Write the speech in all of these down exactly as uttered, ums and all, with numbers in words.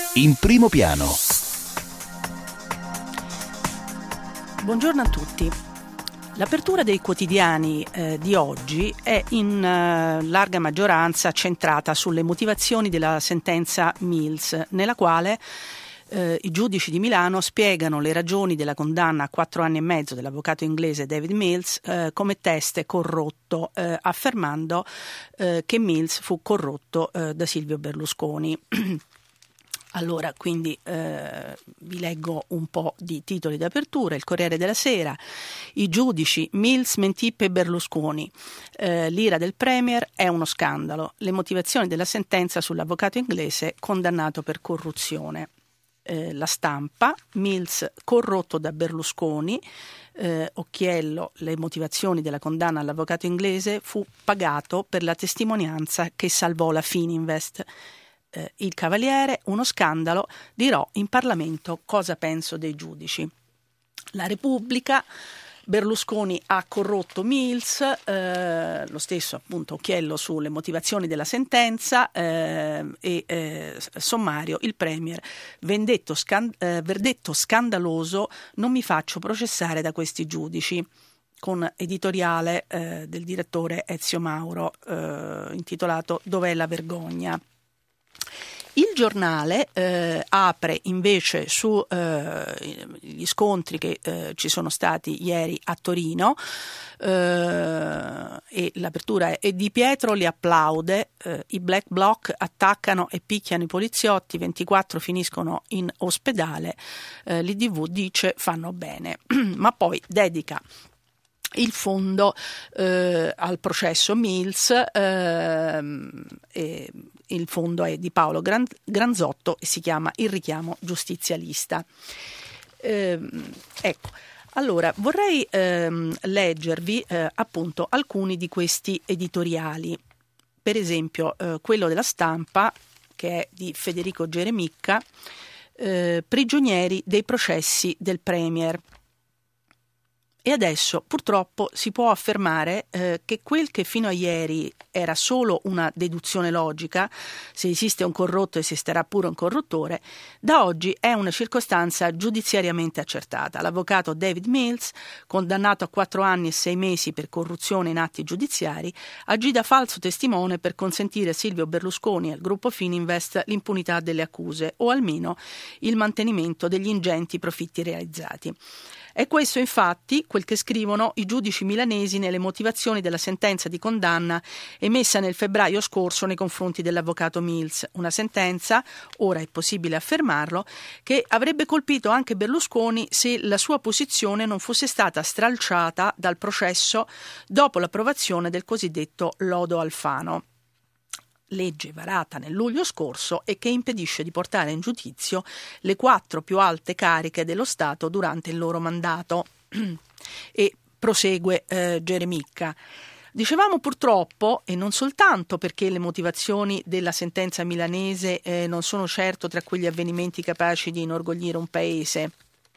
In primo piano. Buongiorno a tutti. L'apertura dei quotidiani eh, di oggi è in eh, larga maggioranza centrata sulle motivazioni della sentenza Mills, nella quale eh, i giudici di Milano spiegano le ragioni della condanna a quattro anni e mezzo dell'avvocato inglese David Mills eh, come teste corrotto, eh, affermando eh, che Mills fu corrotto eh, da Silvio Berlusconi. Allora, quindi eh, vi leggo un po' di titoli d'apertura. Il Corriere della Sera, i giudici, Mills mentì per Berlusconi, eh, l'ira del Premier è uno scandalo, le motivazioni della sentenza sull'avvocato inglese condannato per corruzione. Eh, la Stampa, Mills corrotto da Berlusconi, eh, Occhiello, le motivazioni della condanna all'avvocato inglese, fu pagato per la testimonianza che salvò la Fininvest. Eh, il Cavaliere, uno scandalo, dirò in Parlamento cosa penso dei giudici. La Repubblica, Berlusconi ha corrotto Mills, eh, lo stesso appunto Occhiello sulle motivazioni della sentenza eh, e eh, sommario, il Premier, vendetto scan- eh, verdetto scandaloso, non mi faccio processare da questi giudici, con editoriale eh, del direttore Ezio Mauro eh, intitolato Dov'è la vergogna? Il Giornale eh, apre invece su eh, gli scontri che eh, ci sono stati ieri a Torino eh, e l'apertura è Di Pietro li applaude, eh, i Black Bloc attaccano e picchiano i poliziotti, ventiquattro finiscono in ospedale, eh, l'I D V dice fanno bene, ma poi dedica il fondo eh, al processo Mills, eh, e il fondo è di Paolo Gran- Granzotto e si chiama Il richiamo giustizialista. Eh, ecco, allora vorrei ehm, leggervi eh, appunto alcuni di questi editoriali, per esempio eh, quello della Stampa, che è di Federico Geremicca, eh, prigionieri dei processi del Premier. E adesso purtroppo si può affermare eh, che quel che fino a ieri era solo una deduzione logica, se esiste un corrotto esisterà pure un corruttore, da oggi è una circostanza giudiziariamente accertata. L'avvocato David Mills, condannato a quattro anni e sei mesi per corruzione in atti giudiziari, agì da falso testimone per consentire a Silvio Berlusconi e al gruppo Fininvest l'impunità delle accuse o almeno il mantenimento degli ingenti profitti realizzati. È questo infatti quel che scrivono i giudici milanesi nelle motivazioni della sentenza di condanna emessa nel febbraio scorso nei confronti dell'avvocato Mills, una sentenza, ora è possibile affermarlo, che avrebbe colpito anche Berlusconi se la sua posizione non fosse stata stralciata dal processo dopo l'approvazione del cosiddetto lodo Alfano, legge varata nel luglio scorso e che impedisce di portare in giudizio le quattro più alte cariche dello Stato durante il loro mandato. E prosegue eh, Geremicca. Dicevamo purtroppo, e non soltanto perché le motivazioni della sentenza milanese eh, non sono certo tra quegli avvenimenti capaci di inorgoglire un paese.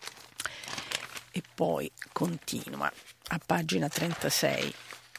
E poi continua a pagina trentasei.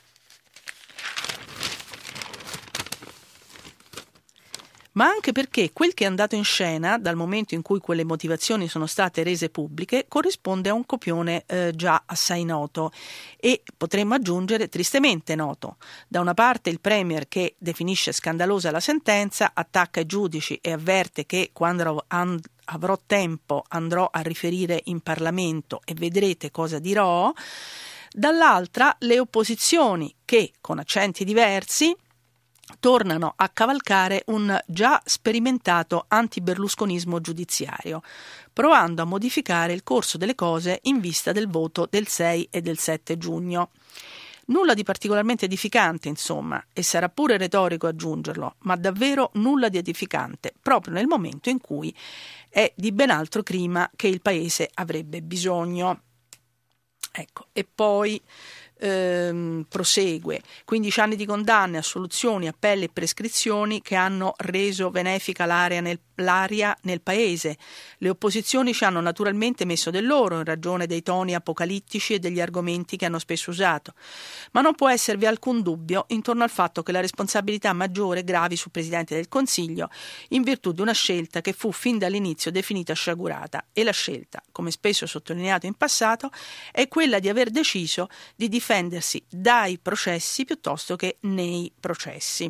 Ma anche perché quel che è andato in scena dal momento in cui quelle motivazioni sono state rese pubbliche corrisponde a un copione eh, già assai noto e potremmo aggiungere tristemente noto. Da una parte il Premier che definisce scandalosa la sentenza, attacca i giudici e avverte che quando and- avrò tempo andrò a riferire in Parlamento e vedrete cosa dirò. Dall'altra le opposizioni che, con accenti diversi, tornano a cavalcare un già sperimentato antiberlusconismo giudiziario, provando a modificare il corso delle cose in vista del voto del sei e del sette giugno. Nulla di particolarmente edificante, insomma, e sarà pure retorico aggiungerlo, ma davvero nulla di edificante, proprio nel momento in cui è di ben altro clima che il Paese avrebbe bisogno. Ecco, e poi ehm, prosegue, quindici anni di condanne, assoluzioni, appelli e prescrizioni che hanno reso benefica l'area nel l'aria nel paese. Le opposizioni ci hanno naturalmente messo del loro in ragione dei toni apocalittici e degli argomenti che hanno spesso usato, ma non può esservi alcun dubbio intorno al fatto che la responsabilità maggiore gravi sul Presidente del Consiglio in virtù di una scelta che fu fin dall'inizio definita sciagurata, e la scelta, come spesso sottolineato in passato, è quella di aver deciso di difendersi dai processi piuttosto che nei processi.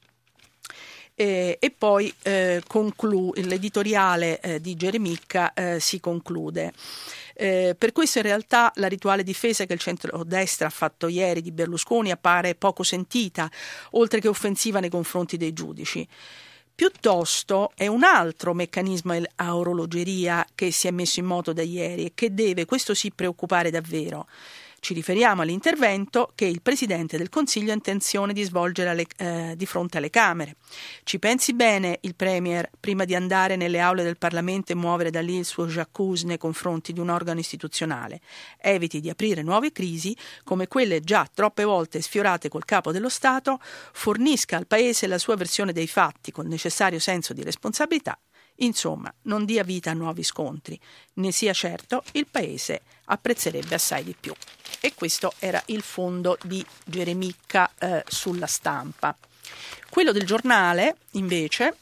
Eh, e poi eh, conclu- l'editoriale eh, di Geremicca eh, si conclude. Eh, per questo in realtà la rituale difesa che il centrodestra ha fatto ieri di Berlusconi appare poco sentita, oltre che offensiva nei confronti dei giudici. Piuttosto è un altro meccanismo a orologeria che si è messo in moto da ieri e che deve, questo sì, preoccupare davvero. Ci riferiamo all'intervento che il Presidente del Consiglio ha intenzione di svolgere alle, eh, di fronte alle Camere. Ci pensi bene il Premier prima di andare nelle aule del Parlamento e muovere da lì il suo j'accuse nei confronti di un organo istituzionale. Eviti di aprire nuove crisi come quelle già troppe volte sfiorate col Capo dello Stato, fornisca al Paese la sua versione dei fatti col necessario senso di responsabilità. Insomma, non dia vita a nuovi scontri, ne sia certo il Paese apprezzerebbe assai di più. E questo era il fondo di Geremicca eh, sulla Stampa. Quello del Giornale, invece,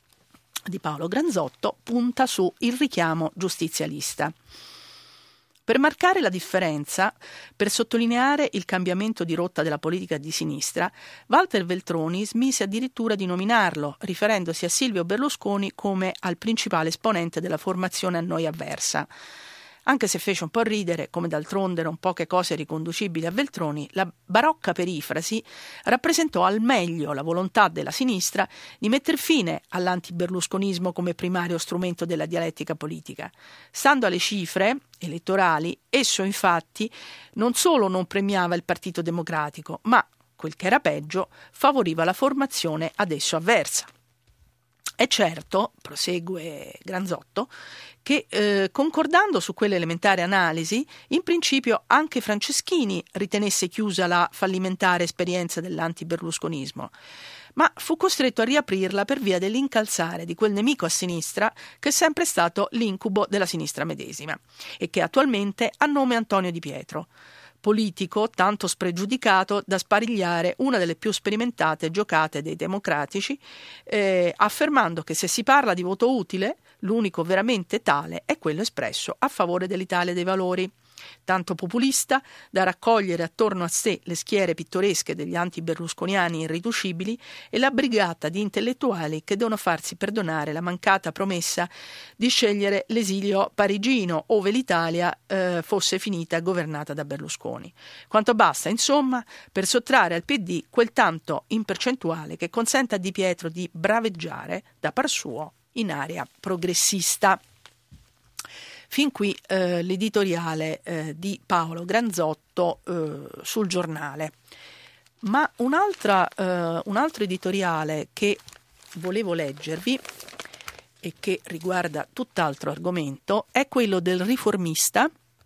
di Paolo Granzotto, punta su il richiamo giustizialista. Per marcare la differenza, per sottolineare il cambiamento di rotta della politica di sinistra, Walter Veltroni smise addirittura di nominarlo, riferendosi a Silvio Berlusconi come al principale esponente della formazione a noi avversa. Anche se fece un po' ridere, come d'altronde non poche cose riconducibili a Veltroni, la barocca perifrasi rappresentò al meglio la volontà della sinistra di metter fine all'antiberlusconismo come primario strumento della dialettica politica. Stando alle cifre elettorali, esso infatti non solo non premiava il Partito Democratico, ma, quel che era peggio, favoriva la formazione ad esso avversa. È certo, prosegue Granzotto, che eh, concordando su quell'elementare analisi, in principio anche Franceschini ritenesse chiusa la fallimentare esperienza dell'antiberlusconismo, ma fu costretto a riaprirla per via dell'incalzare di quel nemico a sinistra che è sempre stato l'incubo della sinistra medesima e che attualmente ha nome Antonio Di Pietro, politico tanto spregiudicato da sparigliare una delle più sperimentate giocate dei democratici, eh, affermando che se si parla di voto utile, l'unico veramente tale è quello espresso a favore dell'Italia dei Valori, tanto populista da raccogliere attorno a sé le schiere pittoresche degli anti-berlusconiani irriducibili e la brigata di intellettuali che devono farsi perdonare la mancata promessa di scegliere l'esilio parigino ove l'Italia eh, fosse finita governata da Berlusconi. Quanto basta, insomma, per sottrarre al P D quel tanto in percentuale che consente a Di Pietro di braveggiare da par suo in area progressista. Fin qui eh, l'editoriale eh, di Paolo Granzotto eh, sul Giornale. Ma un'altra, eh, un altro editoriale che volevo leggervi e che riguarda tutt'altro argomento è quello del Riformista,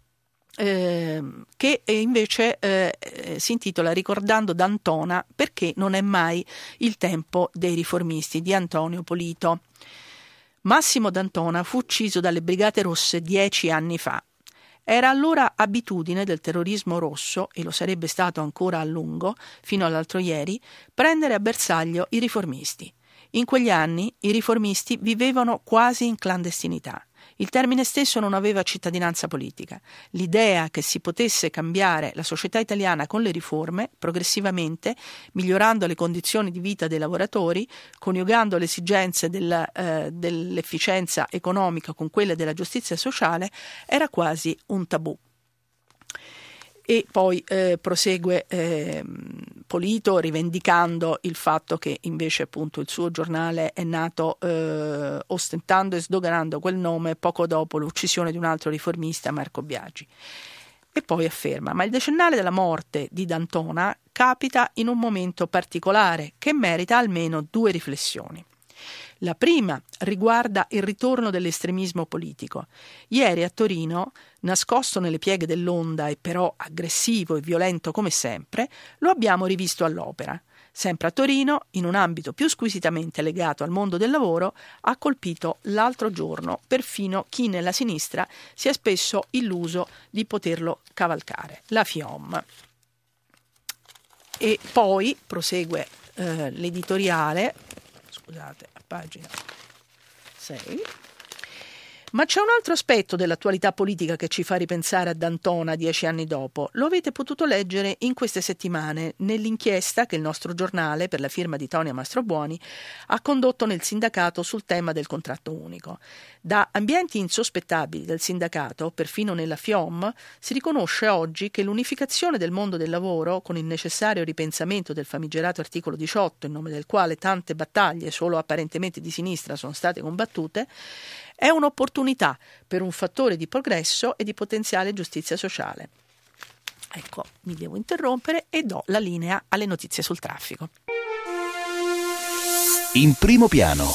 eh, che invece eh, si intitola Ricordando D'Antona perché non è mai il tempo dei riformisti, di Antonio Polito. Massimo D'Antona fu ucciso dalle Brigate Rosse dieci anni fa. Era allora abitudine del terrorismo rosso, e lo sarebbe stato ancora a lungo, fino all'altro ieri, prendere a bersaglio i riformisti. In quegli anni i riformisti vivevano quasi in clandestinità. Il termine stesso non aveva cittadinanza politica. L'idea che si potesse cambiare la società italiana con le riforme, progressivamente, migliorando le condizioni di vita dei lavoratori, coniugando le esigenze della, eh, dell'efficienza economica con quelle della giustizia sociale, era quasi un tabù. E poi eh, prosegue eh, Polito rivendicando il fatto che invece appunto il suo giornale è nato eh, ostentando e sdoganando quel nome poco dopo l'uccisione di un altro riformista, Marco Biagi. E poi afferma: ma il decennale della morte di D'Antona capita in un momento particolare che merita almeno due riflessioni. La prima riguarda il ritorno dell'estremismo politico. Ieri a Torino, nascosto nelle pieghe dell'onda e però aggressivo e violento come sempre, lo abbiamo rivisto all'opera. Sempre a Torino, in un ambito più squisitamente legato al mondo del lavoro, ha colpito l'altro giorno perfino chi nella sinistra si è spesso illuso di poterlo cavalcare, la FIOM. E poi prosegue eh, l'editoriale, scusate, a pagina sei. Ma c'è un altro aspetto dell'attualità politica che ci fa ripensare a D'Antona dieci anni dopo. Lo avete potuto leggere in queste settimane nell'inchiesta che il nostro giornale, per la firma di Tonia Mastrobuoni, ha condotto nel sindacato sul tema del contratto unico. Da ambienti insospettabili del sindacato, perfino nella FIOM, si riconosce oggi che l'unificazione del mondo del lavoro, con il necessario ripensamento del famigerato articolo diciotto, in nome del quale tante battaglie solo apparentemente di sinistra sono state combattute, è un'opportunità per un fattore di progresso e di potenziale giustizia sociale. Ecco, mi devo interrompere e do la linea alle notizie sul traffico. In primo piano.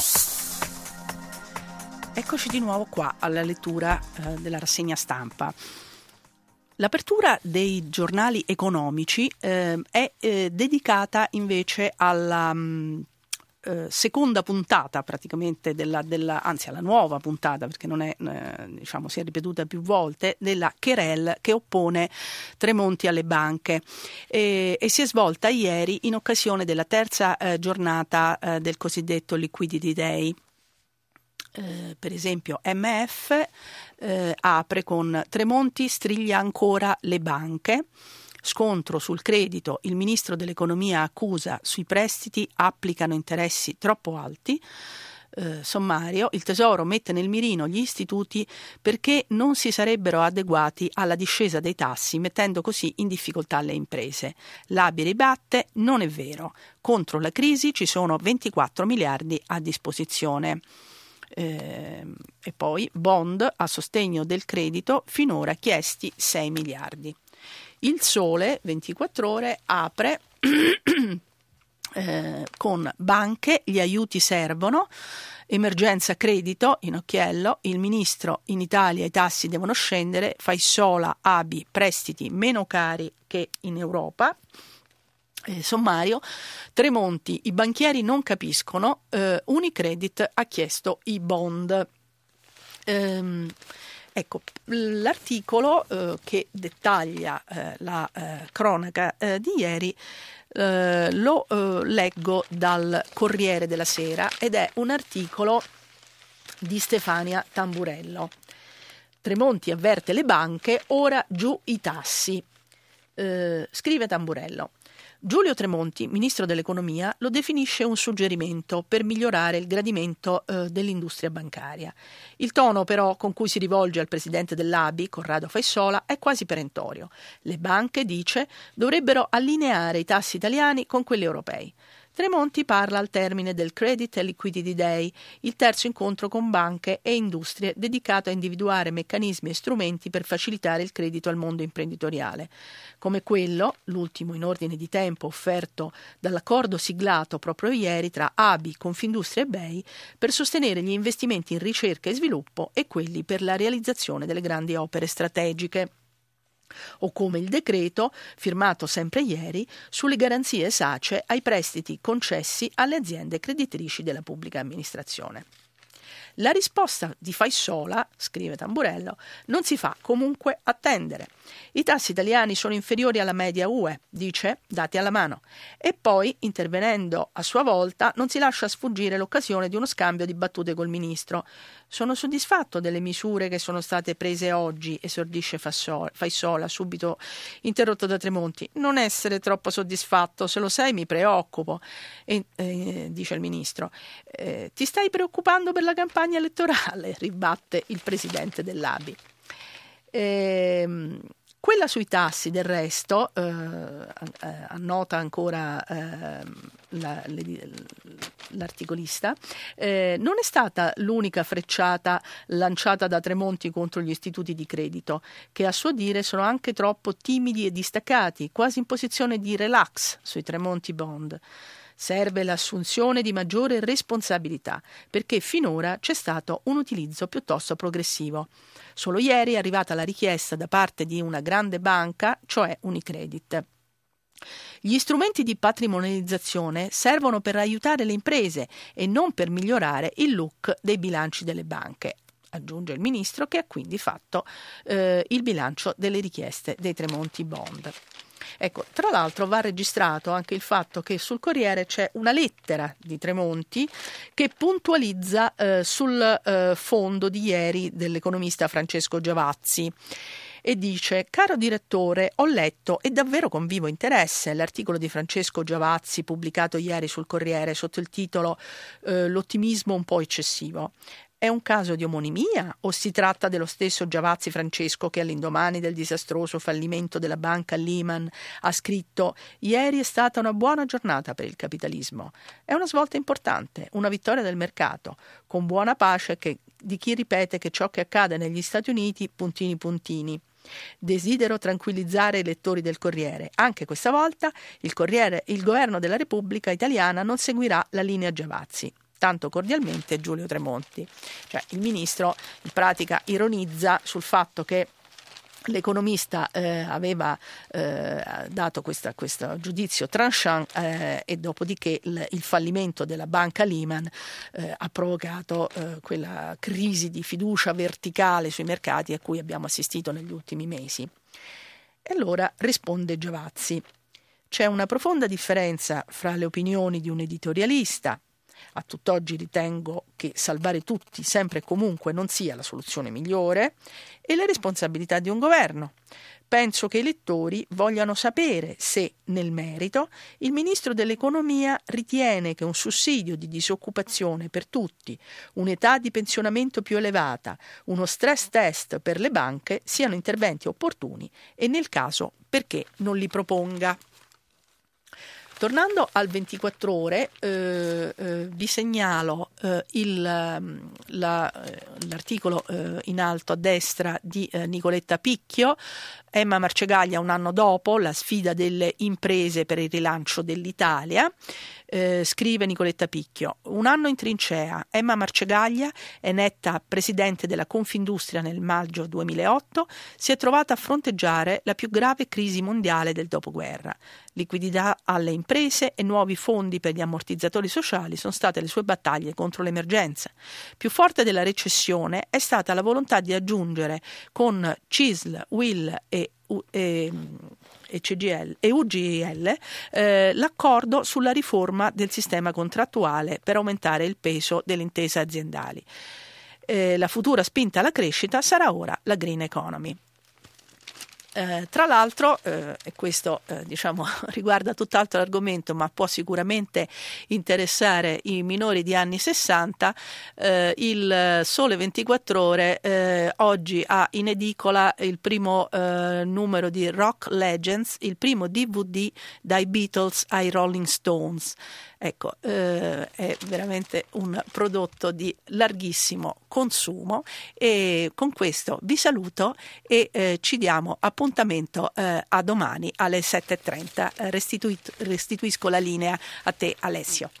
Eccoci di nuovo qua alla lettura eh, della rassegna stampa. L'apertura dei giornali economici eh, è eh, dedicata invece alla mh, eh, seconda puntata praticamente della, della, anzi alla nuova puntata, perché non è, eh, diciamo, si è ripetuta più volte, della querelle che oppone Tremonti alle banche e, e si è svolta ieri in occasione della terza eh, giornata eh, del cosiddetto Liquidity Day. Eh, per esempio M F eh, apre con Tremonti striglia ancora le banche, scontro sul credito, il ministro dell'economia accusa sui prestiti applicano interessi troppo alti, eh, sommario, il Tesoro mette nel mirino gli istituti perché non si sarebbero adeguati alla discesa dei tassi, mettendo così in difficoltà le imprese. L'A B I ribatte, non è vero, contro la crisi ci sono ventiquattro miliardi a disposizione. Eh, e poi bond a sostegno del credito finora chiesti sei miliardi. Il Sole ventiquattro ore apre eh, con banche, gli aiuti servono, emergenza credito in occhiello, il ministro in Italia i tassi devono scendere, Faissola, A B I, prestiti meno cari che in Europa. Eh, sommario, Tremonti, i banchieri non capiscono, eh, Unicredit ha chiesto i bond. Ehm, ecco, l'articolo eh, che dettaglia eh, la eh, cronaca eh, di ieri eh, lo eh, leggo dal Corriere della Sera ed è un articolo di Stefania Tamburello. Tremonti avverte le banche, ora giù i tassi. Eh, scrive Tamburello. Giulio Tremonti, ministro dell'economia, lo definisce un suggerimento per migliorare il gradimento eh, dell'industria bancaria. Il tono però con cui si rivolge al presidente dell'A B I, Corrado Faissola, è quasi perentorio. Le banche, dice, dovrebbero allineare i tassi italiani con quelli europei. Tremonti parla al termine del Credit and Liquidity Day, il terzo incontro con banche e industrie dedicato a individuare meccanismi e strumenti per facilitare il credito al mondo imprenditoriale, come quello, l'ultimo in ordine di tempo offerto dall'accordo siglato proprio ieri tra A B I, Confindustria e B E I per sostenere gli investimenti in ricerca e sviluppo e quelli per la realizzazione delle grandi opere strategiche. O come il decreto, firmato sempre ieri, sulle garanzie SACE ai prestiti concessi alle aziende creditrici della pubblica amministrazione. La risposta di Faissola, scrive Tamburello, non si fa comunque attendere. I tassi italiani sono inferiori alla media U E, dice, dati alla mano. E poi, intervenendo a sua volta, non si lascia sfuggire l'occasione di uno scambio di battute col ministro. Sono soddisfatto delle misure che sono state prese oggi, esordisce Faissola, subito interrotto da Tremonti. Non essere troppo soddisfatto, se lo sei mi preoccupo, e, eh, dice il ministro. Eh, ti stai preoccupando per la campagna elettorale, ribatte il presidente dell'A B I. Ehm, Quella sui tassi, del resto, eh, annota ancora eh, la, l'articolista, eh, non è stata l'unica frecciata lanciata da Tremonti contro gli istituti di credito, che a suo dire sono anche troppo timidi e distaccati, quasi in posizione di relax sui Tremonti bond. Serve l'assunzione di maggiore responsabilità, perché finora c'è stato un utilizzo piuttosto progressivo. Solo ieri è arrivata la richiesta da parte di una grande banca, cioè Unicredit. Gli strumenti di patrimonializzazione servono per aiutare le imprese e non per migliorare il look dei bilanci delle banche, aggiunge il ministro, che ha quindi fatto eh, il bilancio delle richieste dei Tremonti Bond. Ecco, tra l'altro va registrato anche il fatto che sul Corriere c'è una lettera di Tremonti che puntualizza eh, sul eh, fondo di ieri dell'economista Francesco Giavazzi. E dice: caro direttore, ho letto e davvero con vivo interesse l'articolo di Francesco Giavazzi pubblicato ieri sul Corriere sotto il titolo eh, L'ottimismo un po' eccessivo. È un caso di omonimia o si tratta dello stesso Giavazzi Francesco che all'indomani del disastroso fallimento della banca Lehman ha scritto: ieri è stata una buona giornata per il capitalismo. È una svolta importante, una vittoria del mercato, con buona pace che, di chi ripete che ciò che accade negli Stati Uniti puntini puntini. Desidero tranquillizzare i lettori del Corriere. Anche questa volta il Corriere, il governo della Repubblica Italiana non seguirà la linea Giavazzi. Tanto cordialmente Giulio Tremonti. Cioè, il ministro in pratica ironizza sul fatto che l'economista eh, aveva eh, dato questa, questo giudizio tranchant eh, e dopodiché il, il fallimento della banca Lehman eh, ha provocato eh, quella crisi di fiducia verticale sui mercati a cui abbiamo assistito negli ultimi mesi. E allora risponde Giavazzi: c'è una profonda differenza fra le opinioni di un editorialista. A tutt'oggi ritengo che salvare tutti sempre e comunque non sia la soluzione migliore, e le responsabilità di un governo. Penso che i lettori vogliano sapere se, nel merito, il ministro dell'economia ritiene che un sussidio di disoccupazione per tutti, un'età di pensionamento più elevata, uno stress test per le banche siano interventi opportuni e, nel caso, perché non li proponga. Tornando al ventiquattro ore, eh, eh, vi segnalo eh, il, la, l'articolo eh, in alto a destra di eh, Nicoletta Picchio. Emma Marcegaglia un anno dopo, la sfida delle imprese per il rilancio dell'Italia. Eh, scrive Nicoletta Picchio: un anno in trincea, Emma Marcegaglia, eletta presidente della Confindustria nel maggio duemilaotto, si è trovata a fronteggiare la più grave crisi mondiale del dopoguerra. Liquidità alle imprese e nuovi fondi per gli ammortizzatori sociali sono state le sue battaglie contro l'emergenza. Più forte della recessione è stata la volontà di aggiungere con C I S L, U I L e E, e, C G I L, e U G I L eh, l'accordo sulla riforma del sistema contrattuale per aumentare il peso delle intese aziendali. Eh, la futura spinta alla crescita sarà ora la green economy. Eh, tra l'altro, eh, e questo eh, diciamo riguarda tutt'altro argomento, ma può sicuramente interessare i minori di anni sessanta, eh, il Sole ventiquattro Ore eh, oggi ha in edicola il primo eh, numero di Rock Legends, il primo D V D dai Beatles ai Rolling Stones. Ecco, eh, è veramente un prodotto di larghissimo consumo, e con questo vi saluto e eh, ci diamo appuntamento eh, a domani alle sette e trenta. Restituit- restituisco la linea a te, Alessio.